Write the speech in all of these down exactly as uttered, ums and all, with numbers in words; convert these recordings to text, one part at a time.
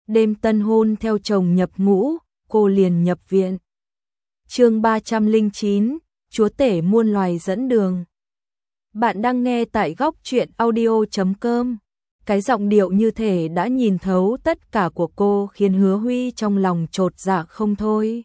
đêm tân hôn theo chồng nhập ngũ, cô liền nhập viện. Chương ba trăm lẻ chín, chúa tể muôn loài dẫn đường. Bạn đang nghe tại góc truyện audio chấm com. Cái giọng điệu như thể đã nhìn thấu tất cả của cô khiến Hứa Huy trong lòng chột dạ không thôi.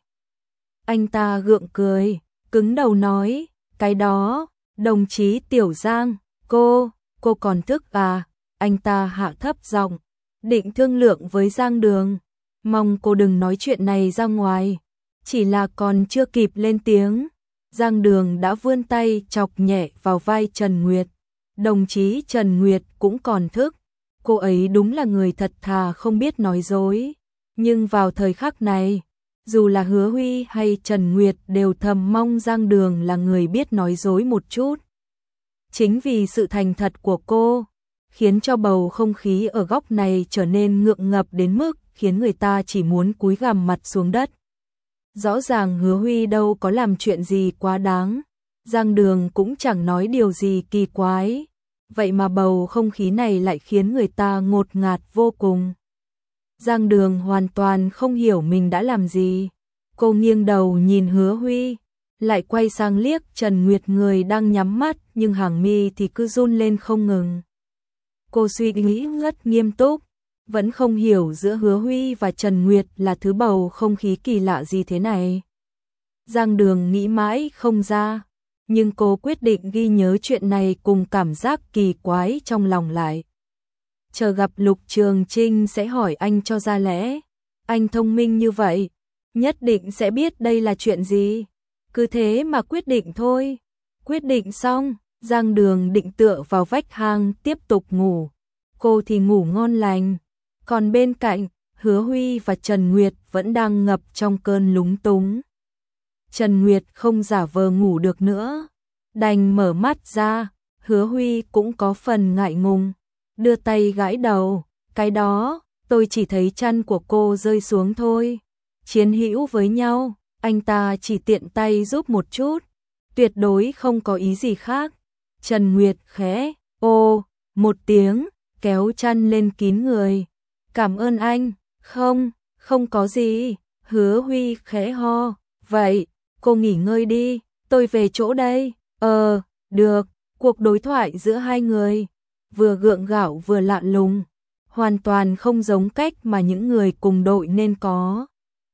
Anh ta gượng cười, cứng đầu nói, cái đó, đồng chí Tiểu Giang, cô, cô còn thức à? Anh ta hạ thấp giọng, định thương lượng với Giang Đường, mong cô đừng nói chuyện này ra ngoài. Chỉ là còn chưa kịp lên tiếng, Giang Đường đã vươn tay chọc nhẹ vào vai Trần Nguyệt. Đồng chí Trần Nguyệt cũng còn thức, cô ấy đúng là người thật thà không biết nói dối. Nhưng vào thời khắc này, dù là Hứa Huy hay Trần Nguyệt đều thầm mong Giang Đường là người biết nói dối một chút. Chính vì sự thành thật của cô, khiến cho bầu không khí ở góc này trở nên ngượng ngập đến mức khiến người ta chỉ muốn cúi gằm mặt xuống đất. Rõ ràng Hứa Huy đâu có làm chuyện gì quá đáng, Giang Đường cũng chẳng nói điều gì kỳ quái, vậy mà bầu không khí này lại khiến người ta ngột ngạt vô cùng. Giang Đường hoàn toàn không hiểu mình đã làm gì, cô nghiêng đầu nhìn Hứa Huy, lại quay sang liếc Trần Nguyệt người đang nhắm mắt nhưng hàng mi thì cứ run lên không ngừng. Cô suy nghĩ rất nghiêm túc, vẫn không hiểu giữa Hứa Huy và Trần Nguyệt là thứ bầu không khí kỳ lạ gì thế này. Giang Đường nghĩ mãi không ra, nhưng cô quyết định ghi nhớ chuyện này cùng cảm giác kỳ quái trong lòng lại. Chờ gặp Lục Trường Trinh sẽ hỏi anh cho ra lẽ, anh thông minh như vậy, nhất định sẽ biết đây là chuyện gì. Cứ thế mà quyết định thôi. Quyết định xong, Giang Đường định tựa vào vách hang tiếp tục ngủ. Cô thì ngủ ngon lành. Còn bên cạnh, Hứa Huy và Trần Nguyệt vẫn đang ngập trong cơn lúng túng. Trần Nguyệt không giả vờ ngủ được nữa, đành mở mắt ra. Hứa Huy cũng có phần ngại ngùng, đưa tay gãi đầu. Cái đó, tôi chỉ thấy chăn của cô rơi xuống thôi. Chiến hữu với nhau, anh ta chỉ tiện tay giúp một chút, tuyệt đối không có ý gì khác. Trần Nguyệt khẽ ô một tiếng, kéo chăn lên kín người. Cảm ơn anh. Không, không có gì. Hứa Huy khẽ ho. Vậy, cô nghỉ ngơi đi, tôi về chỗ đây. Ờ, được. Cuộc đối thoại giữa hai người vừa gượng gạo vừa lạ lùng, hoàn toàn không giống cách mà những người cùng đội nên có.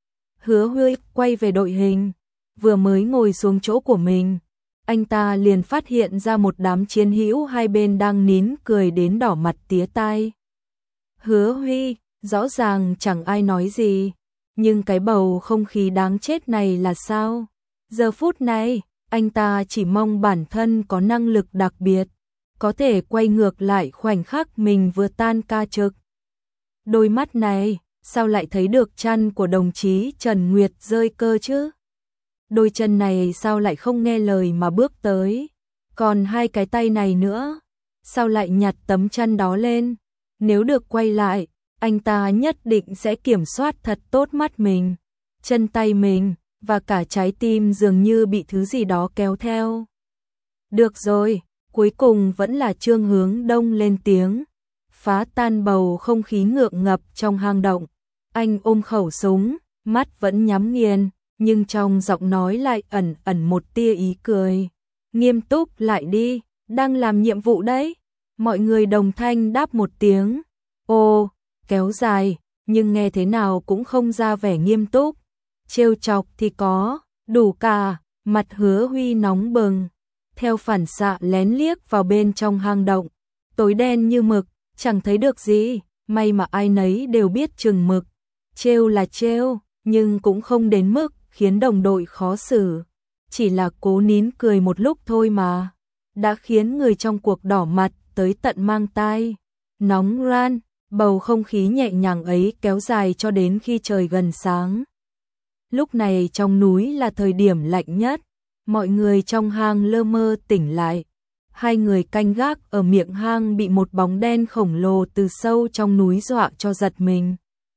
Hứa Huy quay về đội hình, vừa mới ngồi xuống chỗ của mình, anh ta liền phát hiện ra một đám chiến hữu hai bên đang nín cười đến đỏ mặt tía tai. Hứa Huy, rõ ràng chẳng ai nói gì, nhưng cái bầu không khí đáng chết này là sao? Giờ phút này, anh ta chỉ mong bản thân có năng lực đặc biệt, có thể quay ngược lại khoảnh khắc mình vừa tan ca trực. Đôi mắt này, sao lại thấy được chăn của đồng chí Trần Nguyệt rơi cơ chứ? Đôi chân này sao lại không nghe lời mà bước tới? Còn hai cái tay này nữa, sao lại nhặt tấm chăn đó lên? Nếu được quay lại, anh ta nhất định sẽ kiểm soát thật tốt mắt mình, chân tay mình, và cả trái tim dường như bị thứ gì đó kéo theo. Được rồi, cuối cùng vẫn là Trương Hướng Đông lên tiếng, phá tan bầu không khí ngượng ngập trong hang động. Anh ôm khẩu súng, mắt vẫn nhắm nghiền, nhưng trong giọng nói lại ẩn ẩn một tia ý cười. Nghiêm túc lại đi, đang làm nhiệm vụ đấy. Mọi người đồng thanh đáp một tiếng. Ô, kéo dài, nhưng nghe thế nào cũng không ra vẻ nghiêm túc. Trêu chọc thì có, đủ cả. Mặt Hứa Huy nóng bừng, theo phản xạ lén liếc vào bên trong hang động. Tối đen như mực, chẳng thấy được gì, may mà ai nấy đều biết chừng mực. Trêu là trêu, nhưng cũng không đến mức khiến đồng đội khó xử. Chỉ là cố nín cười một lúc thôi mà, đã khiến người trong cuộc đỏ mặt tới tận mang tai. Nóng ran, bầu không khí nhẹ nhàng ấy kéo dài cho đến khi trời gần sáng. Lúc này trong núi là thời điểm lạnh nhất, mọi người trong hang lơ mơ tỉnh lại. Hai người canh gác ở miệng hang bị một bóng đen khổng lồ từ sâu trong núi dọa cho giật mình.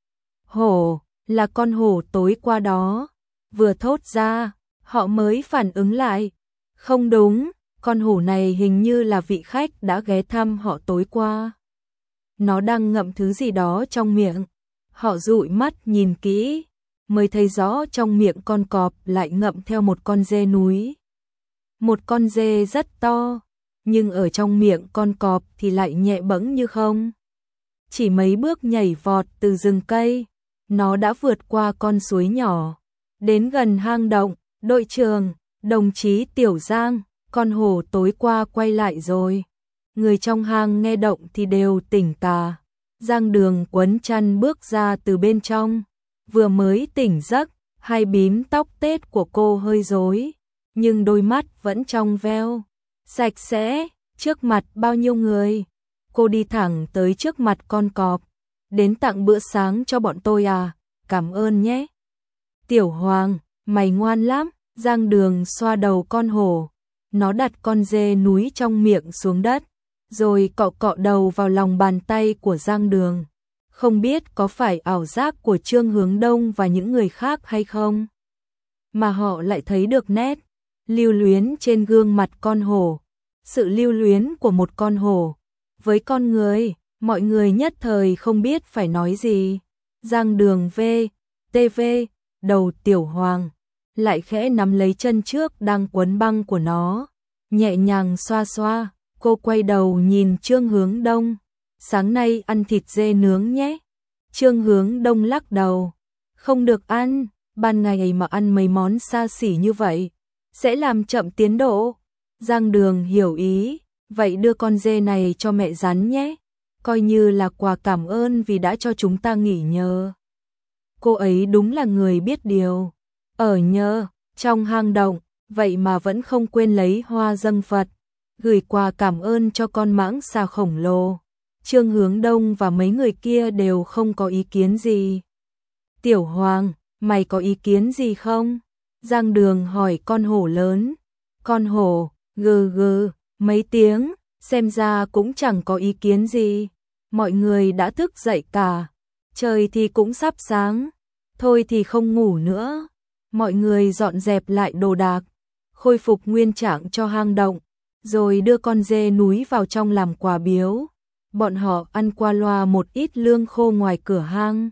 Hổ, là con hổ tối qua đó. Vừa thốt ra, họ mới phản ứng lại. Không đúng, con hổ này hình như là vị khách đã ghé thăm họ tối qua. Nó đang ngậm thứ gì đó trong miệng. Họ dụi mắt nhìn kỹ, mới thấy rõ trong miệng con cọp lại ngậm theo một con dê núi. Một con dê rất to, nhưng ở trong miệng con cọp thì lại nhẹ bẫng như không. Chỉ mấy bước nhảy vọt từ rừng cây, nó đã vượt qua con suối nhỏ, đến gần hang động. Đội trưởng, đồng chí Tiểu Giang, con hổ tối qua quay lại rồi. Người trong hang nghe động thì đều tỉnh cả. Giang Đường quấn chăn bước ra từ bên trong, vừa mới tỉnh giấc, hai bím tóc tết của cô hơi rối, nhưng đôi mắt vẫn trong veo, sạch sẽ. Trước mặt bao nhiêu người? Cô đi thẳng tới trước mặt con cọp. Đến tặng bữa sáng cho bọn tôi à? Cảm ơn nhé. Tiểu Hoàng, mày ngoan lắm. Giang Đường xoa đầu con hổ. Nó đặt con dê núi trong miệng xuống đất, rồi cọ cọ đầu vào lòng bàn tay của Giang Đường. Không biết có phải ảo giác của Trương Hướng Đông và những người khác hay không, mà họ lại thấy được nét lưu luyến trên gương mặt con hổ. Sự lưu luyến của một con hổ với con người, mọi người nhất thời không biết phải nói gì. Giang Đường v, tê vê, đầu Tiểu Hoàng lại khẽ nắm lấy chân trước đang quấn băng của nó, nhẹ nhàng xoa xoa. Cô quay đầu nhìn Trương Hướng Đông. Sáng nay ăn thịt dê nướng nhé. Trương Hướng Đông lắc đầu. Không được ăn, ban ngày mà ăn mấy món xa xỉ như vậy sẽ làm chậm tiến độ. Giang Đường hiểu ý. Vậy đưa con dê này cho mẹ rắn nhé, coi như là quà cảm ơn vì đã cho chúng ta nghỉ nhờ. Cô ấy đúng là người biết điều. Ở nhờ, trong hang động, vậy mà vẫn không quên lấy hoa dâng Phật, gửi quà cảm ơn cho con mãng xà khổng lồ. Trương Hướng Đông và mấy người kia đều không có ý kiến gì. Tiểu Hoàng, mày có ý kiến gì không? Giang Đường hỏi con hổ lớn. Con hổ, gừ gừ, mấy tiếng, xem ra cũng chẳng có ý kiến gì. Mọi người đã thức dậy cả, trời thì cũng sắp sáng, thôi thì không ngủ nữa. Mọi người dọn dẹp lại đồ đạc, khôi phục nguyên trạng cho hang động, rồi đưa con dê núi vào trong làm quà biếu. Bọn họ ăn qua loa một ít lương khô ngoài cửa hang.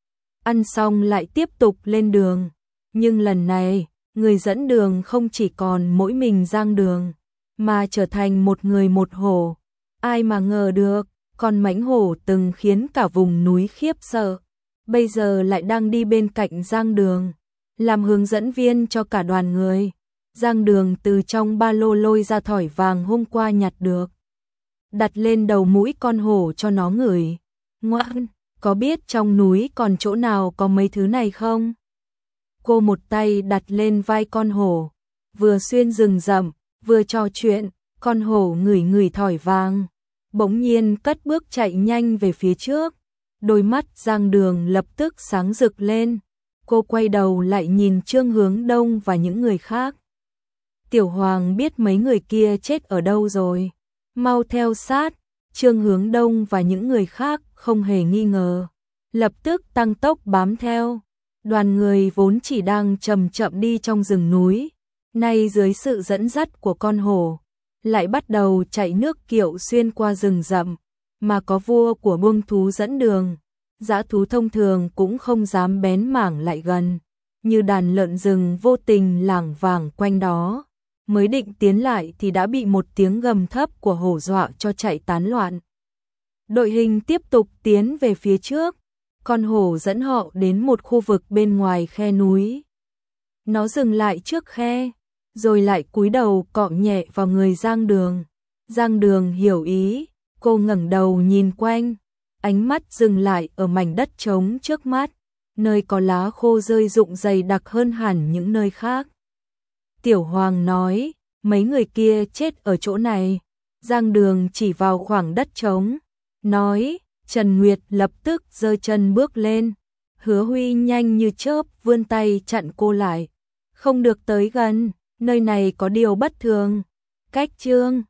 Ăn xong lại tiếp tục lên đường, nhưng lần này, người dẫn đường không chỉ còn mỗi mình Giang Đường, mà trở thành một người một hổ. Ai mà ngờ được, con mãnh hổ từng khiến cả vùng núi khiếp sợ, bây giờ lại đang đi bên cạnh Giang Đường, làm hướng dẫn viên cho cả đoàn người. Giang Đường từ trong ba lô lôi ra thỏi vàng hôm qua nhặt được, đặt lên đầu mũi con hổ cho nó ngửi. Ngoan, có biết trong núi còn chỗ nào có mấy thứ này không? Cô một tay đặt lên vai con hổ, vừa xuyên rừng rậm, vừa trò chuyện. Con hổ ngửi ngửi thỏi vàng, bỗng nhiên cất bước chạy nhanh về phía trước. Đôi mắt Giang Đường lập tức sáng rực lên. Cô quay đầu lại nhìn Trương Hướng Đông và những người khác. Tiểu Hoàng biết mấy người kia chết ở đâu rồi, mau theo sát. Trương Hướng Đông và những người khác không hề nghi ngờ, lập tức tăng tốc bám theo. Đoàn người vốn chỉ đang chậm chậm đi trong rừng núi, nay dưới sự dẫn dắt của con hổ, lại bắt đầu chạy nước kiệu xuyên qua rừng rậm, mà có vua của buông thú dẫn đường. Dã thú thông thường cũng không dám bén mảng lại gần, như đàn lợn rừng vô tình lảng vảng quanh đó. Mới định tiến lại thì đã bị một tiếng gầm thấp của hổ dọa cho chạy tán loạn. Đội hình tiếp tục tiến về phía trước, con hổ dẫn họ đến một khu vực bên ngoài khe núi. Nó dừng lại trước khe, rồi lại cúi đầu cọ nhẹ vào người Giang Đường. Giang Đường hiểu ý, cô ngẩng đầu nhìn quanh, ánh mắt dừng lại ở mảnh đất trống trước mắt, nơi có lá khô rơi rụng dày đặc hơn hẳn những nơi khác. Tiểu Hoàng nói, mấy người kia chết ở chỗ này. Giang Đường chỉ vào khoảng đất trống, nói. Trần Nguyệt lập tức giơ chân bước lên. Hứa Huy nhanh như chớp vươn tay chặn cô lại. Không được tới gần, nơi này có điều bất thường. Cách Trương